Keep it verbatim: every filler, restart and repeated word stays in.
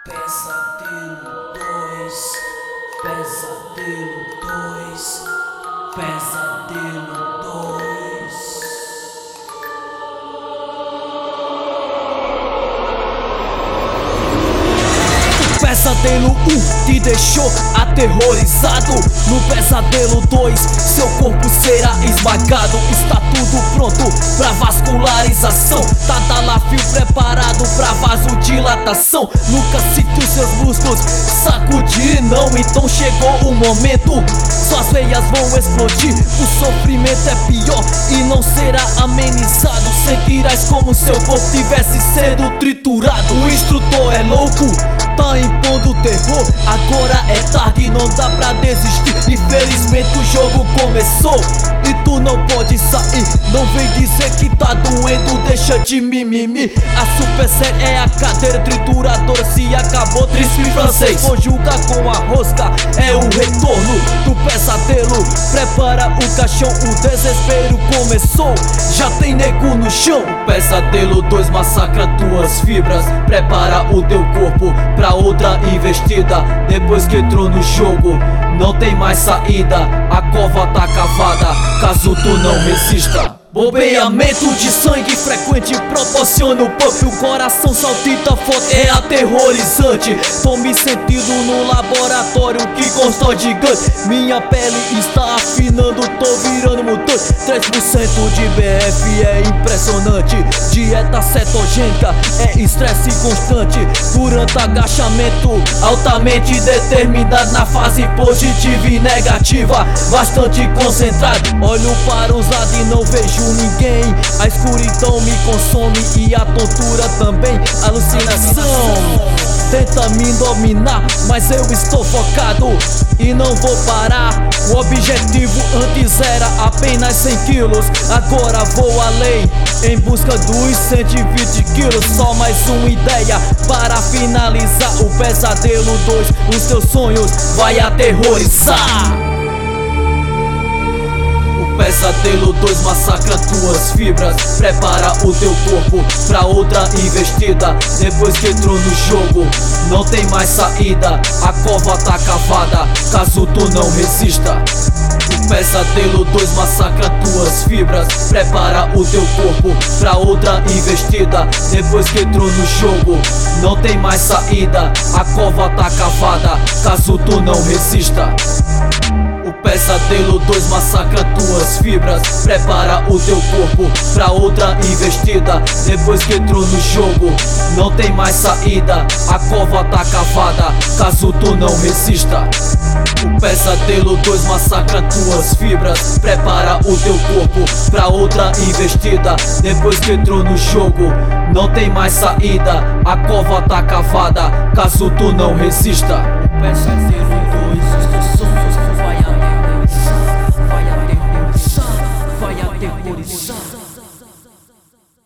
Pesadelo dois, Pesadelo dois, Pesadelo dois. Pesadelo um te deixou aterrorizado. No Pesadelo dois, seu corpo será esmagado. Está tudo pronto pra vascularização. Tadalafil preparado pra vasodilatação. Nunca sentiu seus músculos sacudir, não. Então chegou o momento, suas veias vão explodir. O sofrimento é pior e não será amenizado. Sentirás como seu corpo tivesse sendo triturado. O instrutor é louco, tá impondo terror. Agora é tarde, não dá pra desistir. Infelizmente o jogo começou e tu não pode sair. Não vem dizer que tá doendo, deixa de mimimi. A Supercell é a cadeira trituradora. Se acabou, triste em francês. Vou julgar com a rosca, é o retorno do pesadelo. Prepara o caixão, o desespero começou. Já tem nego no chão. O Pesadelo dois massacra tuas fibras. Prepara o teu corpo pra outra investida. Depois que entrou no jogo, não tem mais saída. A cova tá cavada, caso tu não resista. Bombeamento de sangue frequente proporciona o pump. O coração saltita forte, é aterrorizante. Tô me sentindo no laboratório que constrói gigante. Minha pele está afinando, tô virando mutante. Três por cento de B F é impressionante. Dieta cetogênica é estresse constante. Durante agachamento, altamente determinado na fase positiva e negativa. Bastante concentrado, olho para os lados e não vejo ninguém. A escuridão me consome e a tontura também. Alucinação tenta me dominar, mas eu estou focado e não vou parar. O objetivo antes era apenas cem quilos, agora vou além em busca dos cento e vinte quilos. Só mais uma ideia para finalizar o Pesadelo dois. Os teus sonhos vai aterrorizar. Pesadelo dois massacra tuas fibras. Prepara o teu corpo pra outra investida. Depois que entrou no jogo, não tem mais saída. A cova tá cavada, caso tu não resista. O Pesadelo dois massacra tuas fibras. Prepara o teu corpo pra outra investida. Depois que entrou no jogo, não tem mais saída. A cova tá cavada, caso tu não resista. O Pesadelo dois massacra tuas fibras. Prepara o teu corpo pra outra investida. Depois que entrou no jogo, não tem mais saída. A cova tá cavada, caso tu não resista. O Pesadelo dois massacra tuas fibras. Prepara o teu corpo pra outra investida. Depois que entrou no jogo, não tem mais saída. A cova tá cavada, caso tu não resista. O Pesadelo